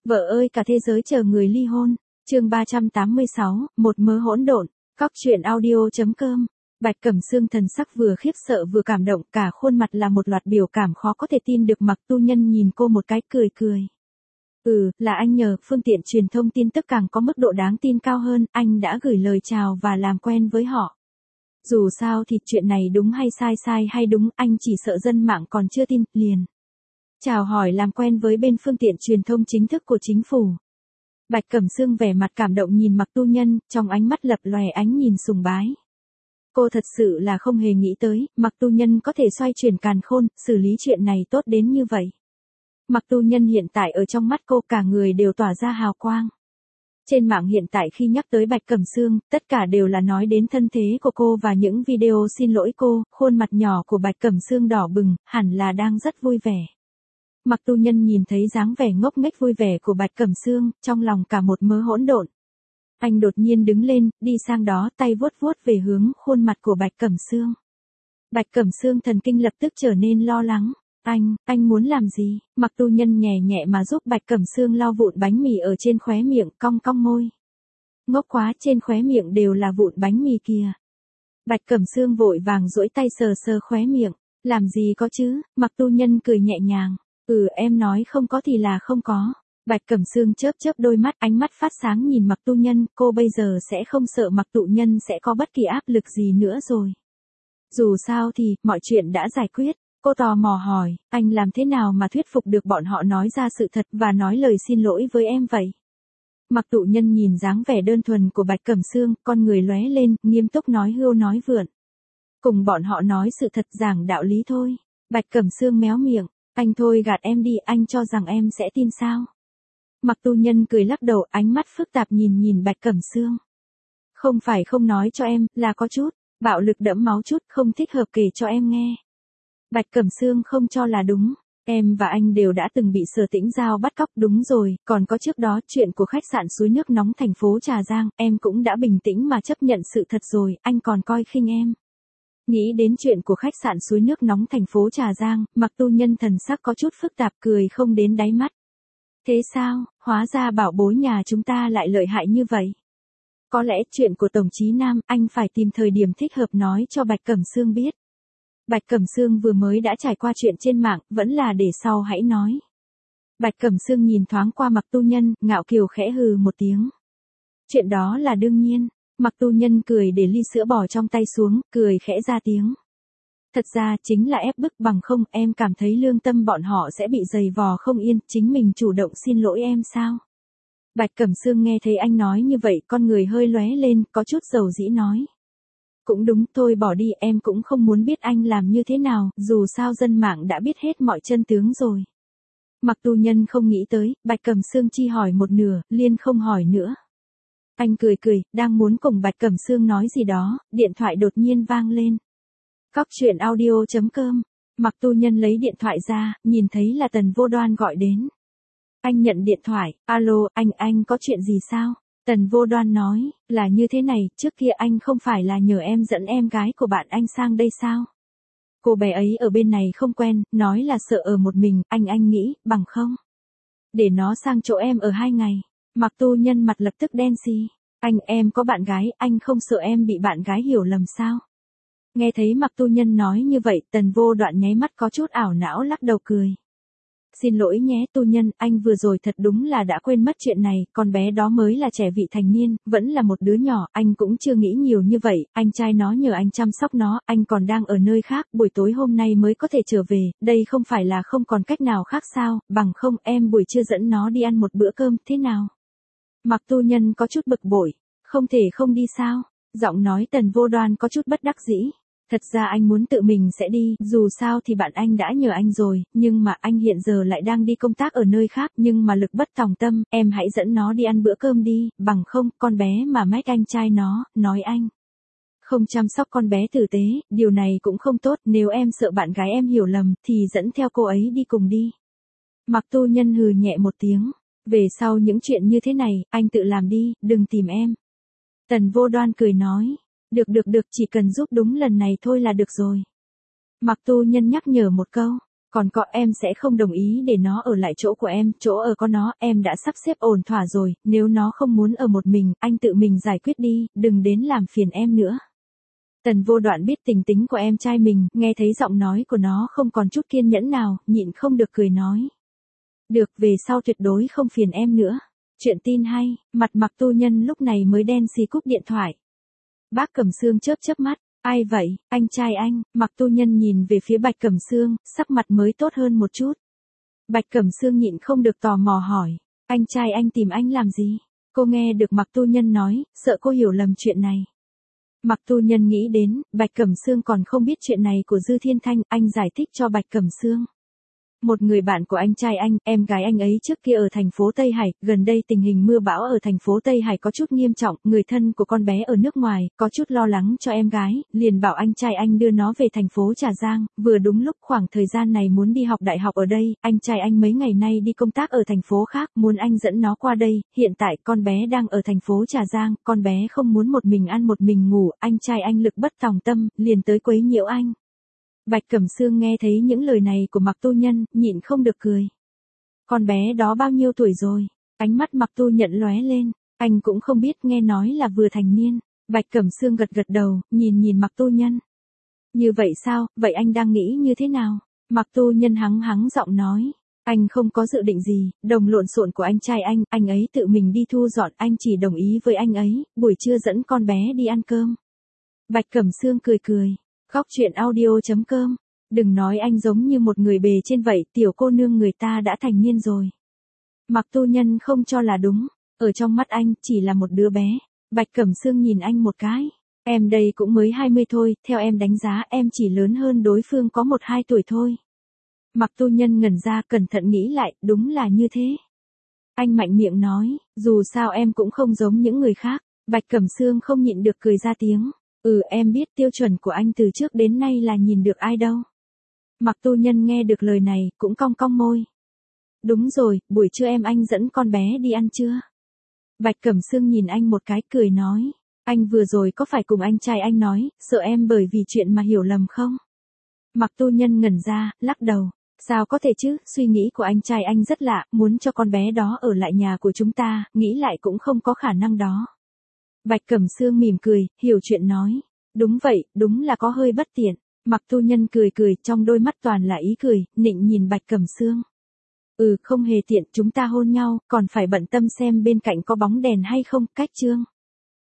Vợ ơi cả thế giới chờ người ly hôn. Chương 386, một mớ hỗn độn. Cóc truyện audio.com. Bạch Cẩm Sương thần sắc vừa khiếp sợ vừa cảm động, cả khuôn mặt là một loạt biểu cảm khó có thể tin được. Mặc Tu Nhân nhìn cô một cái cười cười. Là anh nhờ, phương tiện truyền thông tin tức càng có mức độ đáng tin cao hơn, anh đã gửi lời chào và làm quen với họ. Dù sao thì chuyện này đúng hay sai hay đúng, anh chỉ sợ dân mạng còn chưa tin, liền chào hỏi làm quen với bên phương tiện truyền thông chính thức của chính phủ. Bạch Cẩm Sương vẻ mặt cảm động nhìn Mặc Tu Nhân, trong ánh mắt lập lòe ánh nhìn sùng bái. Cô thật sự là không hề nghĩ tới, Mặc Tu Nhân có thể xoay chuyển càn khôn, xử lý chuyện này tốt đến như vậy. Mặc Tu Nhân hiện tại ở trong mắt cô cả người đều tỏa ra hào quang. Trên mạng hiện tại khi nhắc tới Bạch Cẩm Sương, tất cả đều là nói đến thân thế của cô và những video xin lỗi cô, khuôn mặt nhỏ của Bạch Cẩm Sương đỏ bừng, hẳn là đang rất vui vẻ. Mặc Tu Nhân nhìn thấy dáng vẻ ngốc nghếch vui vẻ của Bạch Cẩm Sương, trong lòng cả một mớ hỗn độn. Anh đột nhiên đứng lên, đi sang đó, tay vuốt vuốt về hướng khuôn mặt của Bạch Cẩm Sương. Bạch Cẩm Sương thần kinh lập tức trở nên lo lắng. Anh muốn làm gì? Mặc Tu Nhân nhẹ nhẹ mà giúp Bạch Cẩm Sương lau vụn bánh mì ở trên khóe miệng, cong cong môi. Ngốc quá, trên khóe miệng đều là vụn bánh mì kìa. Bạch Cẩm Sương vội vàng duỗi tay sờ sờ khóe miệng. Làm gì có chứ? Mặc Tu Nhân cười nhẹ nhàng. Em nói không có thì là không có. Bạch Cẩm Sương chớp chớp đôi mắt, ánh mắt phát sáng nhìn Mặc Tu Nhân, cô bây giờ sẽ không sợ Mặc Tu Nhân sẽ có bất kỳ áp lực gì nữa rồi. Dù sao thì, mọi chuyện đã giải quyết. Cô tò mò hỏi, anh làm thế nào mà thuyết phục được bọn họ nói ra sự thật và nói lời xin lỗi với em vậy? Mặc Tu Nhân nhìn dáng vẻ đơn thuần của Bạch Cẩm Sương, con người lóe lên, nghiêm túc nói hưu nói vượn. Cùng bọn họ nói sự thật, giảng đạo lý thôi. Bạch Cẩm Sương méo miệng, anh thôi gạt em đi, anh cho rằng em sẽ tin sao? Mặc Tu Nhân cười lắc đầu, ánh mắt phức tạp nhìn Bạch Cẩm Sương. Không phải không nói cho em, là có chút bạo lực đẫm máu chút, không thích hợp kể cho em nghe. Bạch Cẩm Sương không cho là đúng. Em và anh đều đã từng bị Sở Tĩnh Giao bắt cóc, đúng rồi, còn có trước đó chuyện của khách sạn suối nước nóng thành phố Trà Giang, em cũng đã bình tĩnh mà chấp nhận sự thật rồi, anh còn coi khinh em. Nghĩ đến chuyện của khách sạn suối nước nóng thành phố Trà Giang, Mặc Tu Nhân thần sắc có chút phức tạp, cười không đến đáy mắt. Thế sao, hóa ra bảo bối nhà chúng ta lại lợi hại như vậy. Có lẽ chuyện của Tổng Chí Nam, anh phải tìm thời điểm thích hợp nói cho Bạch Cẩm Sương biết. Bạch Cẩm Sương vừa mới đã trải qua chuyện trên mạng, vẫn là để sau hãy nói. Bạch Cẩm Sương nhìn thoáng qua Mặc Tu Nhân, ngạo kiều khẽ hừ một tiếng. Chuyện đó là đương nhiên. Mặc Tu Nhân cười để ly sữa bò trong tay xuống, cười khẽ ra tiếng. Thật ra chính là ép bức, bằng không em cảm thấy lương tâm bọn họ sẽ bị dày vò không yên, chính mình chủ động xin lỗi em sao? Bạch Cẩm Sương nghe thấy anh nói như vậy, con người hơi lóe lên, có chút dầu dĩ nói. Cũng đúng, thôi bỏ đi, em cũng không muốn biết anh làm như thế nào, dù sao dân mạng đã biết hết mọi chân tướng rồi. Mặc Tu Nhân không nghĩ tới, Bạch Cẩm Sương chi hỏi một nửa, liền không hỏi nữa. Anh cười cười, đang muốn cùng Bạch Cẩm Sương nói gì đó, điện thoại đột nhiên vang lên. Cóc truyện audio.com. Mặc Tu Nhân lấy điện thoại ra, nhìn thấy là Tần Vô Đoan gọi đến. Anh nhận điện thoại, alo, anh có chuyện gì sao? Tần Vô Đoan nói, là như thế này, trước kia anh không phải là nhờ em dẫn em gái của bạn anh sang đây sao? Cô bé ấy ở bên này không quen, nói là sợ ở một mình, anh nghĩ, bằng không? Để nó sang chỗ em ở 2 ngày. Mặc Tu Nhân mặt lập tức đen xì. Em có bạn gái, anh không sợ em bị bạn gái hiểu lầm sao? Nghe thấy Mặc Tu Nhân nói như vậy, Tần Vô Đoạn nháy mắt có chút ảo não lắc đầu cười. Xin lỗi nhé Tu Nhân, anh vừa rồi thật đúng là đã quên mất chuyện này, con bé đó mới là trẻ vị thành niên, vẫn là một đứa nhỏ, anh cũng chưa nghĩ nhiều như vậy, anh trai nó nhờ anh chăm sóc nó, anh còn đang ở nơi khác, buổi tối hôm nay mới có thể trở về, đây không phải là không còn cách nào khác sao, bằng không em buổi trưa dẫn nó đi ăn một bữa cơm, thế nào? Mặc Tu Nhân có chút bực bội, không thể không đi sao? Giọng nói Tần Vô Đoan có chút bất đắc dĩ. Thật ra anh muốn tự mình sẽ đi, dù sao thì bạn anh đã nhờ anh rồi, nhưng mà anh hiện giờ lại đang đi công tác ở nơi khác, nhưng mà lực bất tòng tâm, em hãy dẫn nó đi ăn bữa cơm đi, bằng không, con bé mà mách anh trai nó, nói anh không chăm sóc con bé tử tế, điều này cũng không tốt, nếu em sợ bạn gái em hiểu lầm, thì dẫn theo cô ấy đi cùng đi. Mặc Tu Nhân hừ nhẹ một tiếng, về sau những chuyện như thế này, anh tự làm đi, đừng tìm em. Tần Vô Đoan cười nói. Được, chỉ cần giúp đúng lần này thôi là được rồi. Mặc Tu Nhân nhắc nhở một câu. Còn có em sẽ không đồng ý để nó ở lại chỗ của em, chỗ ở có nó, em đã sắp xếp ổn thỏa rồi, nếu nó không muốn ở một mình, anh tự mình giải quyết đi, đừng đến làm phiền em nữa. Tần Vô Đoạn biết tình tính của em trai mình, nghe thấy giọng nói của nó không còn chút kiên nhẫn nào, nhịn không được cười nói. Được, về sau tuyệt đối không phiền em nữa. Chuyện tin hay, mặt Mạc Tu Nhân lúc này mới đen xì cúp điện thoại. Bác Cẩm Sương chớp chớp mắt, ai vậy, anh trai anh, Mạc Tu Nhân nhìn về phía Bạch Cẩm Sương, sắc mặt mới tốt hơn một chút. Bạch Cẩm Sương nhịn không được tò mò hỏi, anh trai anh tìm anh làm gì? Cô nghe được Mạc Tu Nhân nói, sợ cô hiểu lầm chuyện này. Mạc Tu Nhân nghĩ đến, Bạch Cẩm Sương còn không biết chuyện này của Dư Thiên Thanh, anh giải thích cho Bạch Cẩm Sương. Một người bạn của anh trai anh, em gái anh ấy trước kia ở thành phố Tây Hải, gần đây tình hình mưa bão ở thành phố Tây Hải có chút nghiêm trọng, người thân của con bé ở nước ngoài, có chút lo lắng cho em gái, liền bảo anh trai anh đưa nó về thành phố Trà Giang, vừa đúng lúc khoảng thời gian này muốn đi học đại học ở đây, anh trai anh mấy ngày nay đi công tác ở thành phố khác, muốn anh dẫn nó qua đây, hiện tại con bé đang ở thành phố Trà Giang, con bé không muốn một mình ăn một mình ngủ, anh trai anh lực bất tòng tâm, liền tới quấy nhiễu anh. Bạch Cẩm Sương nghe thấy những lời này của Mạc Tu Nhân, nhịn không được cười. Con bé đó bao nhiêu tuổi rồi? Ánh mắt Mạc Tu Nhận lóe lên, anh cũng không biết, nghe nói là vừa thành niên. Bạch Cẩm Sương gật gật đầu, nhìn Mạc Tu Nhân. Như vậy sao, vậy anh đang nghĩ như thế nào? Mạc Tu Nhân hắng giọng nói. Anh không có dự định gì, đồng lộn xộn của anh trai anh ấy tự mình đi thu dọn, anh chỉ đồng ý với anh ấy, buổi trưa dẫn con bé đi ăn cơm. Bạch Cẩm Sương cười. Khóc chuyện audio.com. Đừng nói anh giống như một người bề trên vậy, tiểu cô nương người ta đã thành niên rồi. Mạc Tu Nhân không cho là đúng, ở trong mắt anh chỉ là một đứa bé. Bạch Cẩm Sương nhìn anh một cái. Em đây cũng mới 20 thôi, theo em đánh giá em chỉ lớn hơn đối phương có 1-2 tuổi thôi. Mạc Tu Nhân ngẩn ra, cẩn thận nghĩ lại, đúng là như thế. Anh mạnh miệng nói, dù sao em cũng không giống những người khác. Bạch Cẩm Sương không nhịn được cười ra tiếng. Em biết tiêu chuẩn của anh từ trước đến nay là nhìn được ai đâu. Mạc Tu Nhân nghe được lời này, cũng cong cong môi. Đúng rồi, buổi trưa anh dẫn con bé đi ăn trưa. Bạch Cẩm Sương nhìn anh một cái, cười nói. Anh vừa rồi có phải cùng anh trai anh nói, sợ em bởi vì chuyện mà hiểu lầm không? Mạc Tu Nhân ngẩn ra, lắc đầu. Sao có thể chứ, suy nghĩ của anh trai anh rất lạ, muốn cho con bé đó ở lại nhà của chúng ta, nghĩ lại cũng không có khả năng đó. Bạch Cẩm Sương mỉm cười, hiểu chuyện nói. Đúng vậy, đúng là có hơi bất tiện. Mạc Tu Nhân cười, trong đôi mắt toàn là ý cười, nịnh nhìn Bạch Cẩm Sương. Không hề tiện, chúng ta hôn nhau, còn phải bận tâm xem bên cạnh có bóng đèn hay không, cách chương.